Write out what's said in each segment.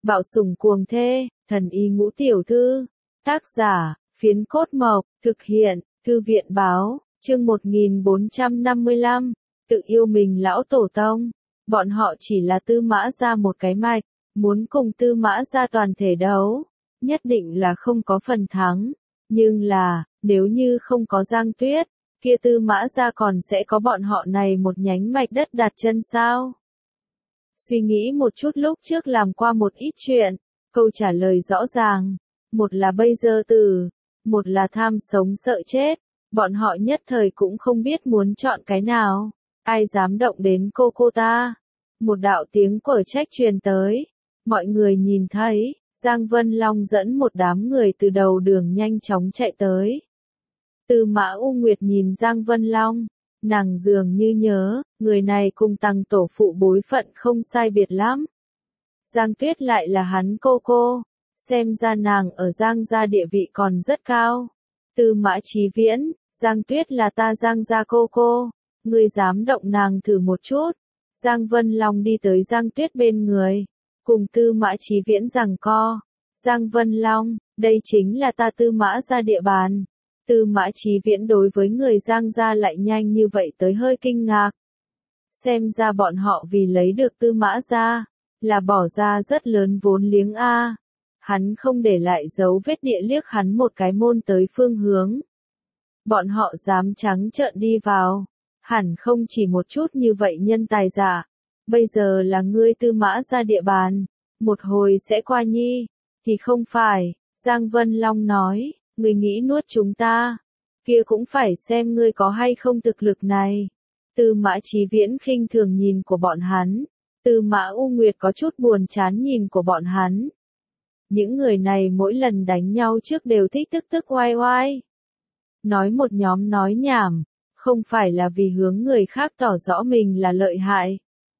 Bạo sủng cuồng thê, thần y ngũ tiểu thư. Tác giả, Phiến Cốt Mộc, thực hiện, Thư viện báo, chương 1455, tự yêu mình lão tổ tông. Bọn họ chỉ là Tư Mã Gia một cái mạch, muốn cùng Tư Mã Gia toàn thể đấu, nhất định là không có phần thắng. Nhưng là, nếu như không có Giang Tuyết, kia Tư Mã Gia còn sẽ có bọn họ này một nhánh mạch đất đặt chân sao? Suy nghĩ một chút lúc trước làm qua một ít chuyện, câu trả lời rõ ràng. Một là bây giờ tử, một là tham sống sợ chết. Bọn họ nhất thời cũng không biết muốn chọn cái nào. Ai dám động đến cô ta? Một đạo tiếng quở trách truyền tới. Mọi người nhìn thấy, Giang Vân Long dẫn một đám người từ đầu đường nhanh chóng chạy tới. Tư Mã U Nguyệt nhìn Giang Vân Long, nàng dường như nhớ, người này cùng Tằng tổ phụ bối phận không sai biệt lắm. Giang Tuyết lại là hắn cô, xem ra nàng ở Giang gia địa vị còn rất cao. Tư Mã Chí Viễn, Giang Tuyết là ta Giang gia cô, ngươi dám động nàng thử một chút. Giang Vân Long đi tới Giang Tuyết bên người, cùng Tư Mã Chí Viễn giằng co. Giang Vân Long, đây chính là ta Tư Mã gia địa bàn. Tư Mã Chí Viễn đối với người Giang gia lại nhanh như vậy tới hơi kinh ngạc. Xem ra bọn họ vì lấy được Tư Mã gia, là bỏ ra rất lớn vốn liếng a. Hắn không để lại dấu vết địa liếc hắn một cái môn tới phương hướng. Bọn họ dám trắng trợn đi vào, hẳn không chỉ một chút như vậy nhân tài giả. Bây giờ là ngươi Tư Mã gia địa bàn, một hồi sẽ qua nhi, thì không phải. Giang Vân Long nói, ngươi nghĩ nuốt chúng ta, kia cũng phải xem ngươi có hay không thực lực này. Tư Mã Chí Viễn khinh thường nhìn của bọn hắn, Tư Mã U Nguyệt có chút buồn chán nhìn của bọn hắn. Những người này mỗi lần đánh nhau trước đều thích tức oai oai. Nói một nhóm nói nhảm, không phải là vì hướng người khác tỏ rõ mình là lợi hại.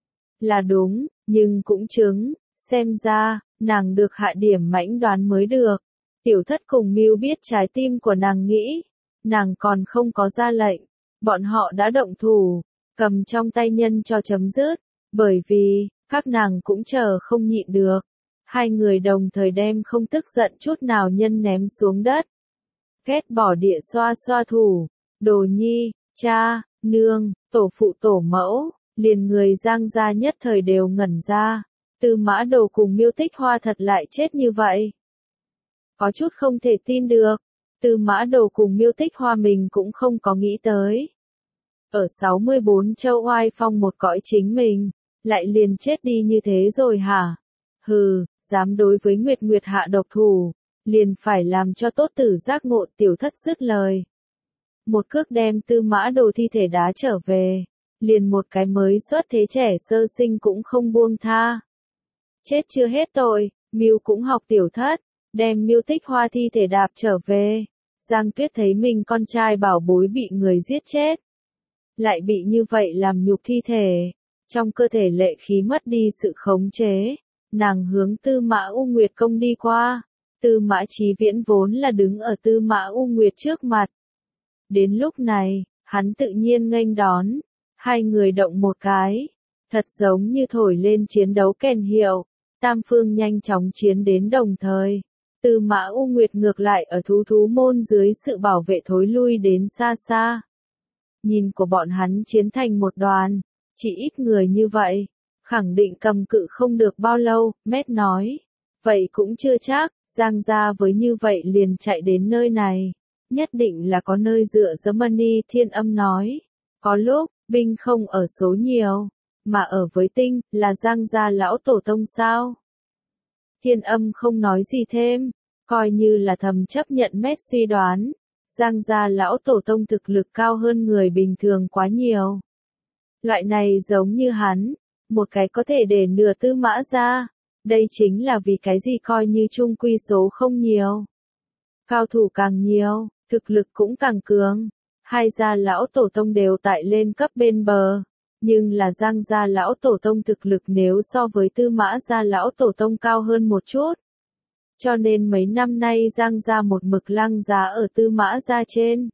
Là đúng, nhưng cũng chứng, xem ra, nàng được hạ điểm mãnh đoán mới được. Tiểu Thất cùng Mưu biết trái tim của nàng nghĩ, nàng còn không có ra lệnh, bọn họ đã động thủ, cầm trong tay nhân cho chấm dứt, bởi vì, các nàng cũng chờ không nhịn được. Hai người đồng thời đem không tức giận chút nào nhân ném xuống đất. Ghét bỏ địa xoa xoa thủ, đồ nhi, cha, nương, tổ phụ tổ mẫu, liền người Giang gia nhất thời đều ngẩn ra. Tư Mã Đồ cùng Miêu Tích Hoa thật lại chết như vậy. Có chút không thể tin được, Tư Mã Đồ cùng Miêu Tích Hoa mình cũng không có nghĩ tới. Ở 64 châu oai phong một cõi chính mình, lại liền chết đi như thế rồi hả? Hừ, dám đối với Nguyệt Nguyệt hạ độc thủ, liền phải làm cho tốt tử giác ngộ. Tiểu Thất dứt lời. Một cước đem Tư Mã Đồ thi thể đá trở về, liền một cái mới xuất thế trẻ sơ sinh cũng không buông tha. Chết chưa hết tội, Mưu cũng học Tiểu Thất, đem Miêu Tích Hoa thi thể đạp trở về. Giang Tuyết thấy mình con trai bảo bối bị người giết chết, lại bị như vậy làm nhục thi thể, trong cơ thể lệ khí mất đi sự khống chế, nàng hướng Tư Mã U Nguyệt công đi qua. Tư Mã Chí Viễn vốn là đứng ở Tư Mã U Nguyệt trước mặt. Đến lúc này, hắn tự nhiên nghênh đón, hai người động một cái, thật giống như thổi lên chiến đấu kèn hiệu, tam phương nhanh chóng chiến đến đồng thời. Tư Mã U Nguyệt ngược lại ở thú môn dưới sự bảo vệ thối lui đến xa xa. Nhìn của bọn hắn chiến thành một đoàn, chỉ ít người như vậy, khẳng định cầm cự không được bao lâu. Mét nói, vậy cũng chưa chắc, Giang gia với như vậy liền chạy đến nơi này, nhất định là có nơi dựa dẫm. Mani Thiên Âm nói, có lúc, binh không ở số nhiều, mà ở với tinh, là Giang gia lão tổ tông sao? Thiên Âm không nói gì thêm, coi như là thầm chấp nhận Mét suy đoán. Giang gia lão tổ tông thực lực cao hơn người bình thường quá nhiều. Loại này giống như hắn, một cái có thể để nửa Tư Mã gia. Đây chính là vì cái gì coi như chung quy số không nhiều. Cao thủ càng nhiều, thực lực cũng càng cường. Hai gia lão tổ tông đều tại lên cấp bên bờ. Nhưng là Giang gia lão tổ tông thực lực nếu so với Tư Mã gia lão tổ tông cao hơn một chút. Cho nên mấy năm nay Giang gia một mực lăng giá ở Tư Mã gia trên.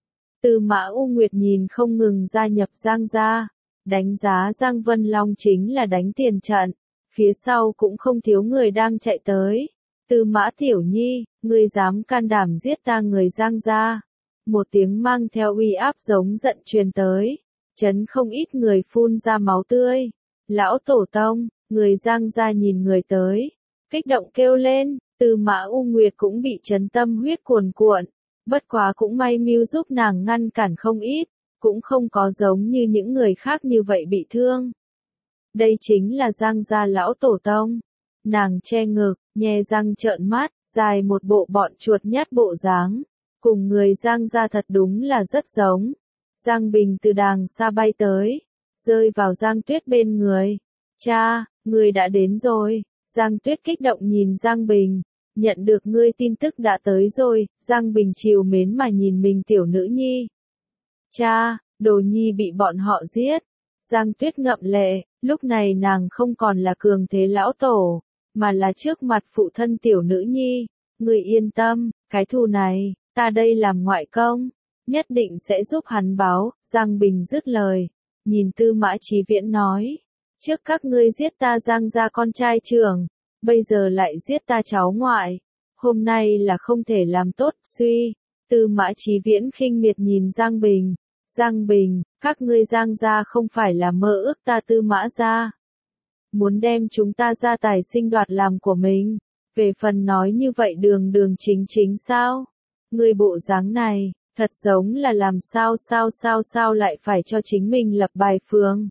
Tư Mã U Nguyệt nhìn không ngừng gia nhập Giang gia, đánh giá Giang Vân Long chính là đánh tiền trận. Phía sau cũng không thiếu người đang chạy tới. Tư Mã Tiểu Nhi, ngươi dám can đảm giết ta người Giang gia. Một tiếng mang theo uy áp giống giận truyền tới, chấn không ít người phun ra máu tươi. Lão tổ tông, người Giang gia nhìn người tới, kích động kêu lên, Tư Mã U Nguyệt cũng bị chấn tâm huyết cuồn cuộn, bất quá cũng may Mưu giúp nàng ngăn cản không ít, cũng không có giống như những người khác như vậy bị thương. Đây chính là Giang gia lão tổ tông. Nàng che ngực, nhe răng trợn mắt, dài một bộ bọn chuột nhát bộ dáng, cùng người Giang gia thật đúng là rất giống. Giang Bình từ đàng xa bay tới, rơi vào Giang Tuyết bên người. Cha, ngươi đã đến rồi. Giang Tuyết kích động nhìn Giang Bình, nhận được ngươi tin tức đã tới rồi. Giang Bình trìu mến mà nhìn mình tiểu nữ nhi. Cha, đồ nhi bị bọn họ giết. Giang Tuyết ngậm lệ, lúc này nàng không còn là cường thế lão tổ, mà là trước mặt phụ thân tiểu nữ nhi. Ngươi yên tâm, cái thù này, ta đây làm ngoại công, nhất định sẽ giúp hắn báo. Giang Bình dứt lời, nhìn Tư Mã Chí Viễn nói, trước các ngươi giết ta Giang gia con trai trưởng, bây giờ lại giết ta cháu ngoại, hôm nay là không thể làm tốt. Suy, Tư Mã Chí Viễn khinh miệt nhìn Giang Bình. Giang Bình, các ngươi Giang gia không phải là mơ ước ta Tư Mã gia, muốn đem chúng ta gia tài sinh đoạt làm của mình, về phần nói như vậy đường đường chính chính sao? Ngươi bộ dáng này, thật giống là làm sao lại phải cho chính mình lập bài phương.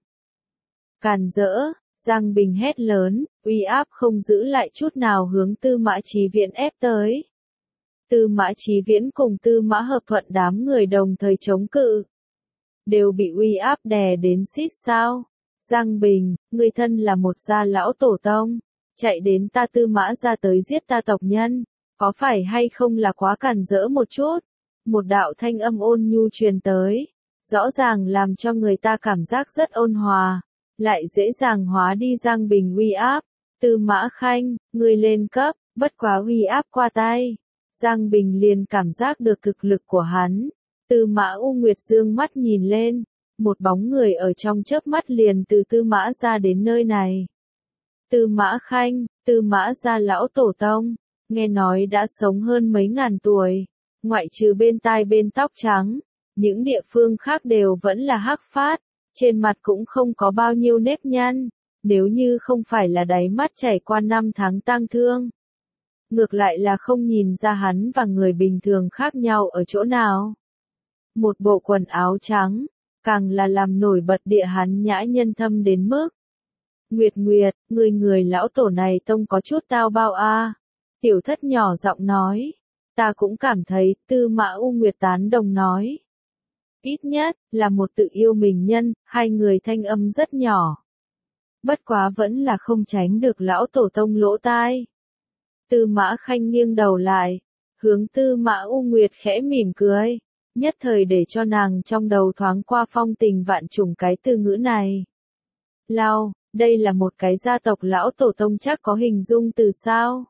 Càn rỡ, Giang Bình hét lớn, uy áp không giữ lại chút nào hướng Tư Mã Chí Viễn ép tới. Tư Mã Chí Viễn cùng Tư Mã Hợp Thuận đám người đồng thời chống cự, đều bị uy áp đè đến xít sao. Giang Bình, ngươi thân là một gia lão tổ tông, chạy đến ta Tư Mã gia tới giết ta tộc nhân, có phải hay không là quá càn rỡ một chút? Một đạo thanh âm ôn nhu truyền tới, rõ ràng làm cho người ta cảm giác rất ôn hòa, lại dễ dàng hóa đi Giang Bình uy áp. Tư Mã Khanh, ngươi lên cấp, bất quá uy áp qua tay. Giang Bình liền cảm giác được thực lực của hắn. Tư Mã U Nguyệt dương mắt nhìn lên, một bóng người ở trong chớp mắt liền từ Tư Mã gia đến nơi này. Tư Mã Khanh, Tư Mã gia lão tổ tông, nghe nói đã sống hơn mấy ngàn tuổi, ngoại trừ bên tai bên tóc trắng, những địa phương khác đều vẫn là hắc phát, trên mặt cũng không có bao nhiêu nếp nhăn, nếu như không phải là đáy mắt trải qua 5 tháng tang thương. Ngược lại là không nhìn ra hắn và người bình thường khác nhau ở chỗ nào. Một bộ quần áo trắng, càng là làm nổi bật địa hắn nhã nhân thâm đến mức. Nguyệt Nguyệt, người lão tổ này tông có chút tao bao a. Tiểu Thất nhỏ giọng nói. Ta cũng cảm thấy, Tư Mã U Nguyệt tán đồng nói. Ít nhất, là một tự yêu mình nhân, hai người thanh âm rất nhỏ. Bất quá vẫn là không tránh được lão tổ tông lỗ tai. Tư Mã Khanh nghiêng đầu lại, hướng Tư Mã U Nguyệt khẽ mỉm cười, nhất thời để cho nàng trong đầu thoáng qua phong tình vạn trùng cái từ ngữ này. Lao, đây là một cái gia tộc lão tổ tông chắc có hình dung từ sao?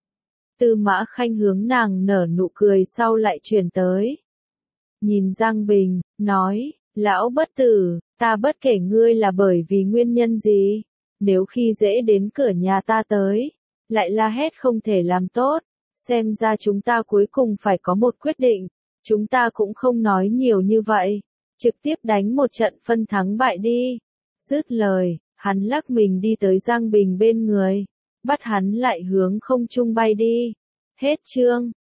Tư Mã Khanh hướng nàng nở nụ cười sau lại chuyển tới. Nhìn Giang Bình, nói, lão bất tử, ta bất kể ngươi là bởi vì nguyên nhân gì, nếu khi dễ đến cửa nhà ta tới, lại la hét không thể làm tốt, xem ra chúng ta cuối cùng phải có một quyết định, chúng ta cũng không nói nhiều như vậy, trực tiếp đánh một trận phân thắng bại đi. Dứt lời, hắn lắc mình đi tới Giang Bình bên người, bắt hắn lại hướng không trung bay đi. Hết chương.